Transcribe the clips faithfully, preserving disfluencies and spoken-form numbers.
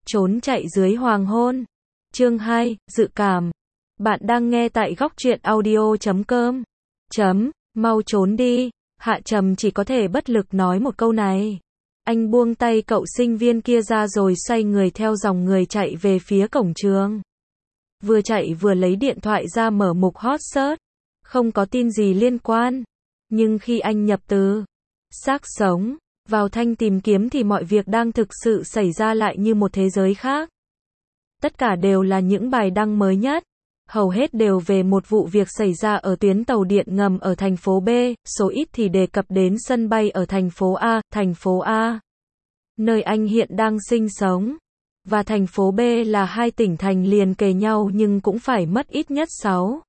Trốn chạy dưới hoàng hôn. Chương hai, dự cảm. Bạn đang nghe tại góc truyện audio chấm com. Chấm, mau trốn đi. Hạ Trầm chỉ có thể bất lực nói một câu này. Anh buông tay cậu sinh viên kia ra rồi xoay người theo dòng người chạy về phía cổng trường. Vừa chạy vừa lấy điện thoại ra mở mục hot search. Không có tin gì liên quan. Nhưng khi anh nhập từ xác sống vào thanh tìm kiếm thì mọi việc đang thực sự xảy ra lại như một thế giới khác. Tất cả đều là những bài đăng mới nhất. Hầu hết đều về một vụ việc xảy ra ở tuyến tàu điện ngầm ở thành phố B, số ít thì đề cập đến sân bay ở thành phố A, thành phố A, nơi anh hiện đang sinh sống, và thành phố B là hai tỉnh thành liền kề nhau nhưng cũng phải mất ít nhất sáu,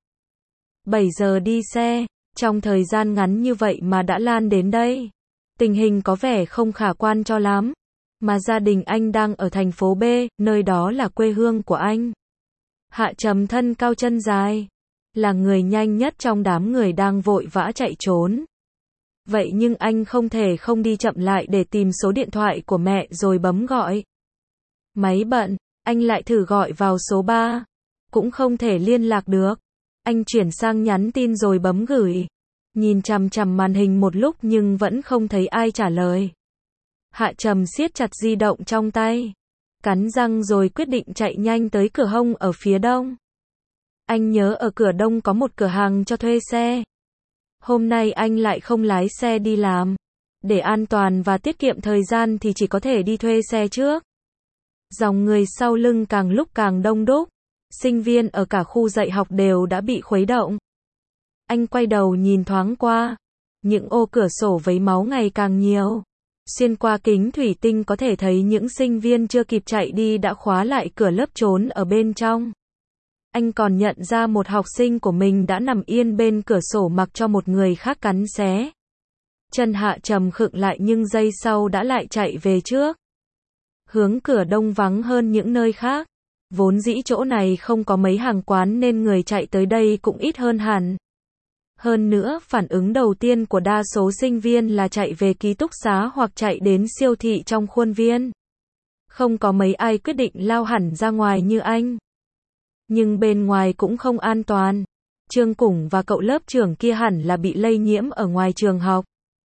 bảy giờ đi xe. Trong thời gian ngắn như vậy mà đã lan đến đây. Tình hình có vẻ không khả quan cho lắm. Mà gia đình anh đang ở thành phố B, nơi đó là quê hương của anh. Hạ Trầm thân cao chân dài, là người nhanh nhất trong đám người đang vội vã chạy trốn. Vậy nhưng anh không thể không đi chậm lại để tìm số điện thoại của mẹ rồi bấm gọi. Máy bận, anh lại thử gọi vào số ba. Cũng không thể liên lạc được. Anh chuyển sang nhắn tin rồi bấm gửi. Nhìn chằm chằm màn hình một lúc nhưng vẫn không thấy ai trả lời. Hạ Trầm siết chặt di động trong tay. Cắn răng rồi quyết định chạy nhanh tới cửa hông ở phía đông. Anh nhớ ở cửa đông có một cửa hàng cho thuê xe. Hôm nay anh lại không lái xe đi làm. Để an toàn và tiết kiệm thời gian thì chỉ có thể đi thuê xe trước. Dòng người sau lưng càng lúc càng đông đúc. Sinh viên ở cả khu dạy học đều đã bị khuấy động. Anh quay đầu nhìn thoáng qua. Những ô cửa sổ vấy máu ngày càng nhiều. Xuyên qua kính thủy tinh có thể thấy những sinh viên chưa kịp chạy đi đã khóa lại cửa lớp trốn ở bên trong. Anh còn nhận ra một học sinh của mình đã nằm yên bên cửa sổ mặc cho một người khác cắn xé. Chân Hạ Trầm khựng lại nhưng giây sau đã lại chạy về trước. Hướng cửa đông vắng hơn những nơi khác. Vốn dĩ chỗ này không có mấy hàng quán nên người chạy tới đây cũng ít hơn hẳn. Hơn nữa, phản ứng đầu tiên của đa số sinh viên là chạy về ký túc xá hoặc chạy đến siêu thị trong khuôn viên. Không có mấy ai quyết định lao hẳn ra ngoài như anh. Nhưng bên ngoài cũng không an toàn. Trương Củng và cậu lớp trưởng kia hẳn là bị lây nhiễm ở ngoài trường học.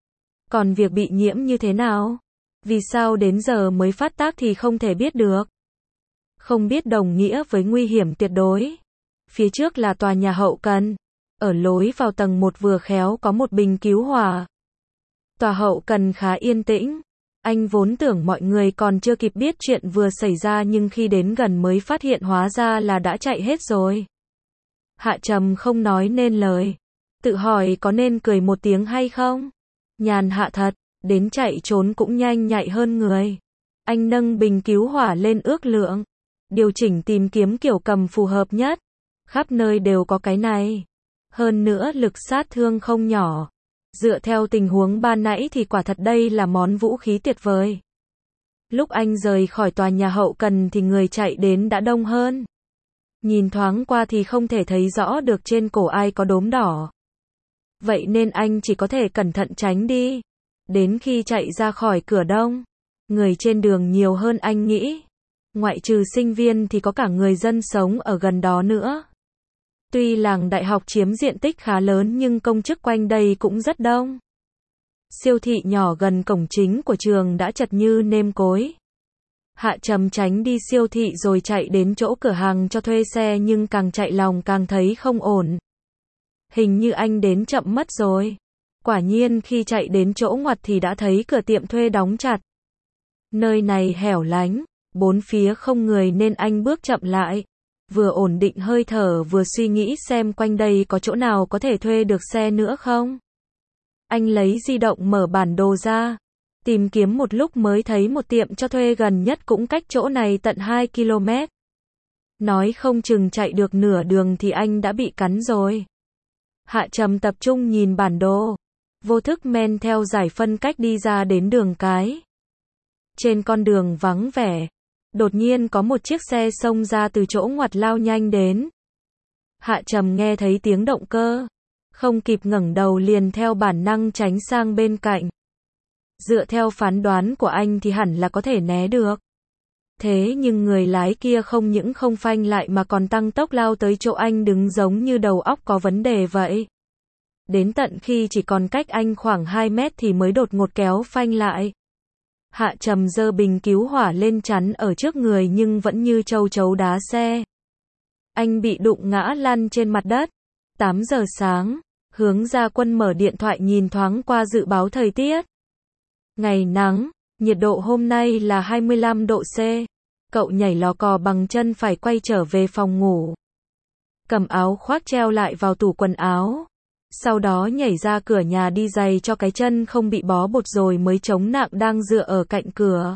Còn việc bị nhiễm như thế nào? Vì sao đến giờ mới phát tác thì không thể biết được. Không biết đồng nghĩa với nguy hiểm tuyệt đối. Phía trước là tòa nhà hậu cần. Ở lối vào tầng một vừa khéo có một bình cứu hỏa. Tòa hậu cần khá yên tĩnh. Anh vốn tưởng mọi người còn chưa kịp biết chuyện vừa xảy ra nhưng khi đến gần mới phát hiện hóa ra là đã chạy hết rồi. Hạ Trầm không nói nên lời. Tự hỏi có nên cười một tiếng hay không? Nhàn hạ thật, đến chạy trốn cũng nhanh nhạy hơn người. Anh nâng bình cứu hỏa lên ước lượng. Điều chỉnh tìm kiếm kiểu cầm phù hợp nhất. Khắp nơi đều có cái này. Hơn nữa lực sát thương không nhỏ. Dựa theo tình huống ban nãy thì quả thật đây là món vũ khí tuyệt vời. Lúc anh rời khỏi tòa nhà hậu cần thì người chạy đến đã đông hơn. Nhìn thoáng qua thì không thể thấy rõ được trên cổ ai có đốm đỏ. Vậy nên anh chỉ có thể cẩn thận tránh đi. Đến khi chạy ra khỏi cửa đông, người trên đường nhiều hơn anh nghĩ. Ngoại trừ sinh viên thì có cả người dân sống ở gần đó nữa. Tuy làng đại học chiếm diện tích khá lớn nhưng công chức quanh đây cũng rất đông. Siêu thị nhỏ gần cổng chính của trường đã chật như nêm cối. Hạ Trầm tránh đi siêu thị rồi chạy đến chỗ cửa hàng cho thuê xe nhưng càng chạy lòng càng thấy không ổn. Hình như anh đến chậm mất rồi. Quả nhiên khi chạy đến chỗ ngoặt thì đã thấy cửa tiệm thuê đóng chặt. Nơi này hẻo lánh, bốn phía không người nên anh bước chậm lại. Vừa ổn định hơi thở vừa suy nghĩ xem quanh đây có chỗ nào có thể thuê được xe nữa không. Anh lấy di động mở bản đồ ra. Tìm kiếm một lúc mới thấy một tiệm cho thuê gần nhất cũng cách chỗ này tận hai ki lô mét. Nói không chừng chạy được nửa đường thì anh đã bị cắn rồi. Hạ Trầm tập trung nhìn bản đồ. Vô thức men theo giải phân cách đi ra đến đường cái. Trên con đường vắng vẻ. Đột nhiên có một chiếc xe xông ra từ chỗ ngoặt lao nhanh đến. Hạ Trầm nghe thấy tiếng động cơ. Không kịp ngẩng đầu liền theo bản năng tránh sang bên cạnh. Dựa theo phán đoán của anh thì hẳn là có thể né được. Thế nhưng người lái kia không những không phanh lại mà còn tăng tốc lao tới chỗ anh đứng giống như đầu óc có vấn đề vậy. Đến tận khi chỉ còn cách anh khoảng hai mét thì mới đột ngột kéo phanh lại. Hạ Trầm giơ bình cứu hỏa lên chắn ở trước người nhưng vẫn như châu chấu đá xe. Anh bị đụng ngã lăn trên mặt đất. tám giờ sáng, Hướng Gia Quân mở điện thoại nhìn thoáng qua dự báo thời tiết. Ngày nắng, nhiệt độ hôm nay là hai mươi lăm độ C. Cậu nhảy lò cò bằng chân phải quay trở về phòng ngủ. Cầm áo khoác treo lại vào tủ quần áo. Sau đó nhảy ra cửa nhà đi giày cho cái chân không bị bó bột rồi mới chống nạng đang dựa ở cạnh cửa.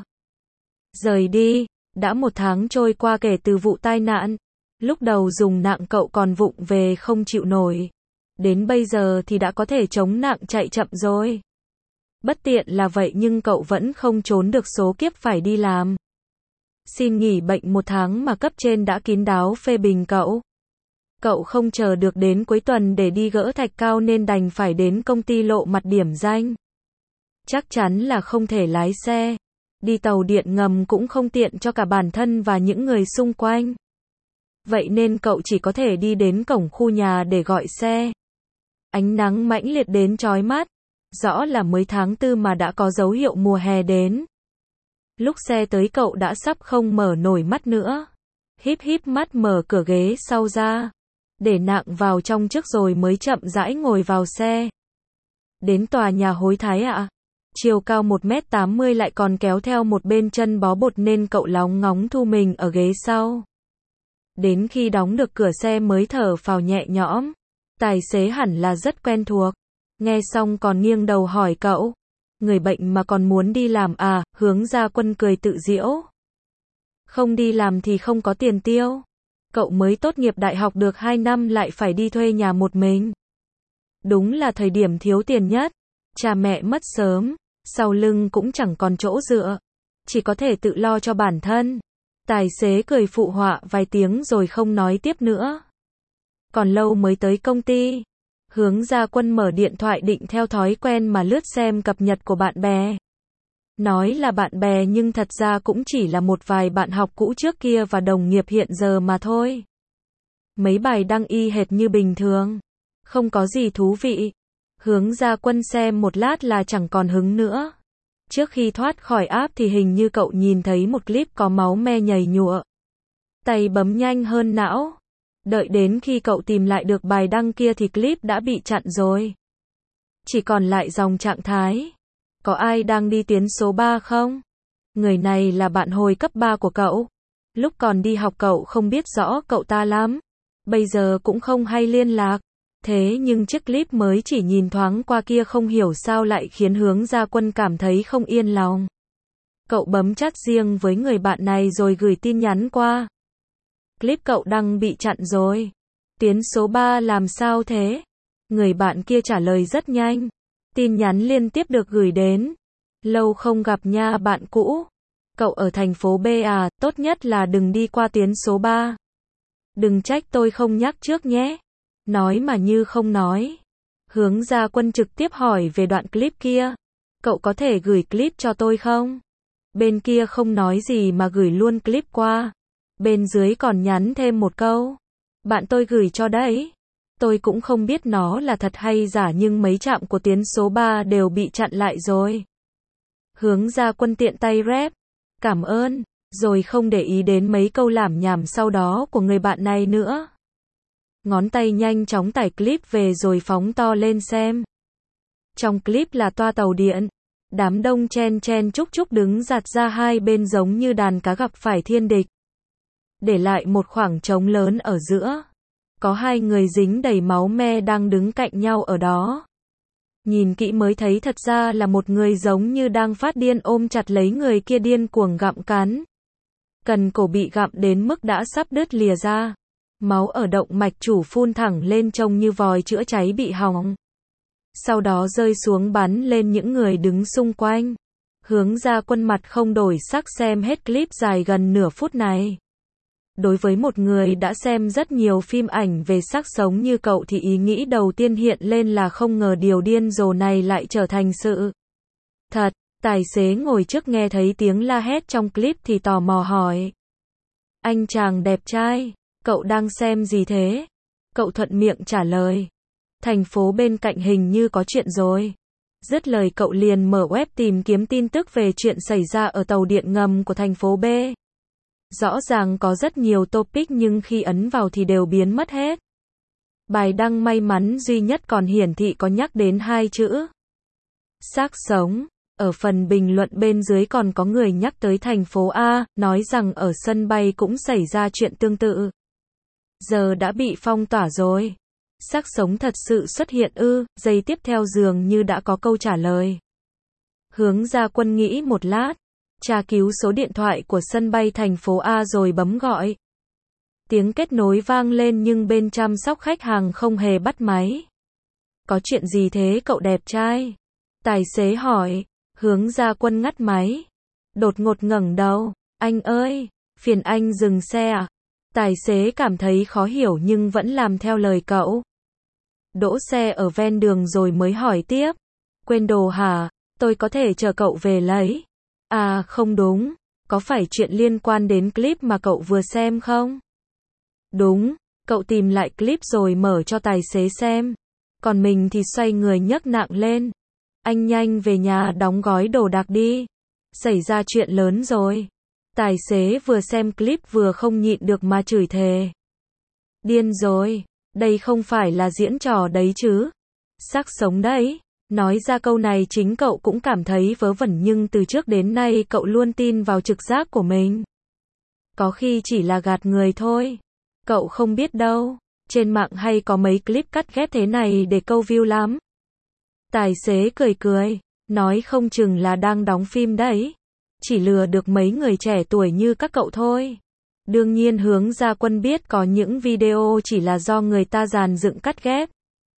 Rời đi, đã một tháng trôi qua kể từ vụ tai nạn. Lúc đầu dùng nạng cậu còn vụng về không chịu nổi. Đến bây giờ thì đã có thể chống nạng chạy chậm rồi. Bất tiện là vậy nhưng cậu vẫn không trốn được số kiếp phải đi làm. Xin nghỉ bệnh một tháng mà cấp trên đã kín đáo phê bình cậu. Cậu không chờ được đến cuối tuần để đi gỡ thạch cao nên đành phải đến công ty lộ mặt điểm danh. Chắc chắn là không thể lái xe. Đi tàu điện ngầm cũng không tiện cho cả bản thân và những người xung quanh. Vậy nên cậu chỉ có thể đi đến cổng khu nhà để gọi xe. Ánh nắng mãnh liệt đến chói mắt. Rõ là mới tháng tư mà đã có dấu hiệu mùa hè đến. Lúc xe tới cậu đã sắp không mở nổi mắt nữa. Híp híp mắt mở cửa ghế sau ra. Để nạng vào trong trước rồi mới chậm rãi ngồi vào xe. Đến tòa nhà hối thái ạ. À? Chiều cao một mét tám mươi lại còn kéo theo một bên chân bó bột nên cậu lóng ngóng thu mình ở ghế sau. Đến khi đóng được cửa xe mới thở phào nhẹ nhõm. Tài xế hẳn là rất quen thuộc. Nghe xong còn nghiêng đầu hỏi cậu. Người bệnh mà còn muốn đi làm à? Hướng Gia Quân cười tự giễu. Không đi làm thì không có tiền tiêu. Cậu mới tốt nghiệp đại học được hai năm lại phải đi thuê nhà một mình. Đúng là thời điểm thiếu tiền nhất. Cha mẹ mất sớm, sau lưng cũng chẳng còn chỗ dựa. Chỉ có thể tự lo cho bản thân. Tài xế cười phụ họa vài tiếng rồi không nói tiếp nữa. Còn lâu mới tới công ty. Hướng Gia Quân mở điện thoại định theo thói quen mà lướt xem cập nhật của bạn bè. Nói là bạn bè nhưng thật ra cũng chỉ là một vài bạn học cũ trước kia và đồng nghiệp hiện giờ mà thôi. Mấy bài đăng y hệt như bình thường. Không có gì thú vị. Hướng Gia Quân xem một lát là chẳng còn hứng nữa. Trước khi thoát khỏi app thì hình như cậu nhìn thấy một clip có máu me nhầy nhụa. Tay bấm nhanh hơn não. Đợi đến khi cậu tìm lại được bài đăng kia thì clip đã bị chặn rồi. Chỉ còn lại dòng trạng thái. Có ai đang đi tuyến số ba không? Người này là bạn hồi cấp ba của cậu. Lúc còn đi học cậu không biết rõ cậu ta lắm. Bây giờ cũng không hay liên lạc. Thế nhưng chiếc clip mới chỉ nhìn thoáng qua kia không hiểu sao lại khiến Hướng Gia Quân cảm thấy không yên lòng. Cậu bấm chat riêng với người bạn này rồi gửi tin nhắn qua. Clip cậu đăng bị chặn rồi. Tuyến số ba làm sao thế? Người bạn kia trả lời rất nhanh. Tin nhắn liên tiếp được gửi đến. Lâu không gặp nha bạn cũ. Cậu ở thành phố B à, tốt nhất là đừng đi qua tuyến số ba. Đừng trách tôi không nhắc trước nhé. Nói mà như không nói. Hướng Gia Quân trực tiếp hỏi về đoạn clip kia. Cậu có thể gửi clip cho tôi không? Bên kia không nói gì mà gửi luôn clip qua. Bên dưới còn nhắn thêm một câu. Bạn tôi gửi cho đấy. Tôi cũng không biết nó là thật hay giả nhưng mấy trạm của tuyến số ba đều bị chặn lại rồi. Hướng Gia Quân tiện tay rep. Cảm ơn. Rồi không để ý đến mấy câu lảm nhảm sau đó của người bạn này nữa. Ngón tay nhanh chóng tải clip về rồi phóng to lên xem. Trong clip là toa tàu điện. Đám đông chen chen chúc chúc đứng giạt ra hai bên giống như đàn cá gặp phải thiên địch. Để lại một khoảng trống lớn ở giữa. Có hai người dính đầy máu me đang đứng cạnh nhau ở đó. Nhìn kỹ mới thấy thật ra là một người giống như đang phát điên ôm chặt lấy người kia điên cuồng gặm cắn. Cần cổ bị gặm đến mức đã sắp đứt lìa ra. Máu ở động mạch chủ phun thẳng lên trông như vòi chữa cháy bị hỏng. Sau đó rơi xuống bắn lên những người đứng xung quanh. Hướng Gia Quân mặt không đổi sắc xem hết clip dài gần nửa phút này. Đối với một người đã xem rất nhiều phim ảnh về xác sống như cậu thì ý nghĩ đầu tiên hiện lên là không ngờ điều điên rồ này lại trở thành sự thật. Tài xế ngồi trước nghe thấy tiếng la hét trong clip thì tò mò hỏi. Anh chàng đẹp trai, cậu đang xem gì thế? Cậu thuận miệng trả lời. Thành phố bên cạnh hình như có chuyện rồi. Dứt lời cậu liền mở web tìm kiếm tin tức về chuyện xảy ra ở tàu điện ngầm của thành phố B. Rõ ràng có rất nhiều topic nhưng khi ấn vào thì đều biến mất hết. Bài đăng may mắn duy nhất còn hiển thị có nhắc đến hai chữ xác sống. Ở phần bình luận bên dưới còn có người nhắc tới thành phố A, nói rằng ở sân bay cũng xảy ra chuyện tương tự. Giờ đã bị phong tỏa rồi. Xác sống thật sự xuất hiện ư? Giây tiếp theo dường như đã có câu trả lời. Hướng Gia Quân nghĩ một lát, tra cứu số điện thoại của sân bay thành phố A rồi bấm gọi. Tiếng kết nối vang lên nhưng bên chăm sóc khách hàng không hề bắt máy. Có chuyện gì thế cậu đẹp trai? Tài xế hỏi. Hướng Gia Quân ngắt máy. Đột ngột ngẩng đầu. Anh ơi, phiền anh dừng xe à? Tài xế cảm thấy khó hiểu nhưng vẫn làm theo lời cậu. Đỗ xe ở ven đường rồi mới hỏi tiếp. Quên đồ hả? Tôi có thể chờ cậu về lấy. À không đúng. Có phải chuyện liên quan đến clip mà cậu vừa xem không? Đúng. Cậu tìm lại clip rồi mở cho tài xế xem. Còn mình thì xoay người nhấc nạng lên. Anh nhanh về nhà đóng gói đồ đạc đi. Xảy ra chuyện lớn rồi. Tài xế vừa xem clip vừa không nhịn được mà chửi thề. Điên rồi. Đây không phải là diễn trò đấy chứ. Xác sống đấy. Nói ra câu này chính cậu cũng cảm thấy vớ vẩn nhưng từ trước đến nay cậu luôn tin vào trực giác của mình. Có khi chỉ là gạt người thôi. Cậu không biết đâu. Trên mạng hay có mấy clip cắt ghép thế này để câu view lắm. Tài xế cười cười. Nói không chừng là đang đóng phim đấy. Chỉ lừa được mấy người trẻ tuổi như các cậu thôi. Đương nhiên Hướng Gia Quân biết có những video chỉ là do người ta dàn dựng cắt ghép.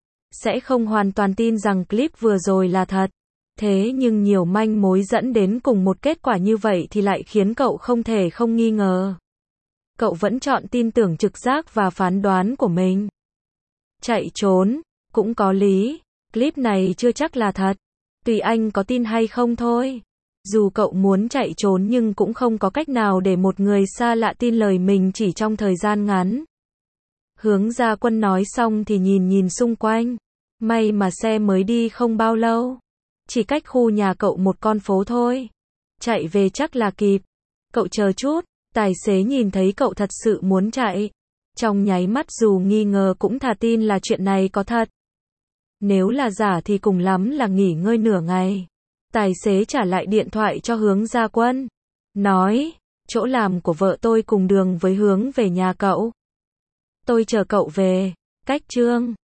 Sẽ không hoàn toàn tin rằng clip vừa rồi là thật. Thế nhưng nhiều manh mối dẫn đến cùng một kết quả như vậy thì lại khiến cậu không thể không nghi ngờ. Cậu vẫn chọn tin tưởng trực giác và phán đoán của mình. Chạy trốn, cũng có lý. Clip này chưa chắc là thật. Tùy anh có tin hay không thôi. Dù cậu muốn chạy trốn nhưng cũng không có cách nào để một người xa lạ tin lời mình chỉ trong thời gian ngắn. Hướng Gia Quân nói xong thì nhìn nhìn xung quanh. May mà xe mới đi không bao lâu. Chỉ cách khu nhà cậu một con phố thôi. Chạy về chắc là kịp. Cậu chờ chút. Tài xế nhìn thấy cậu thật sự muốn chạy. Trong nháy mắt dù nghi ngờ cũng thà tin là chuyện này có thật. Nếu là giả thì cùng lắm là nghỉ ngơi nửa ngày. Tài xế trả lại điện thoại cho Hướng Gia Quân. Nói, chỗ làm của vợ tôi cùng đường với hướng về nhà cậu. Tôi chờ cậu về. Cách chương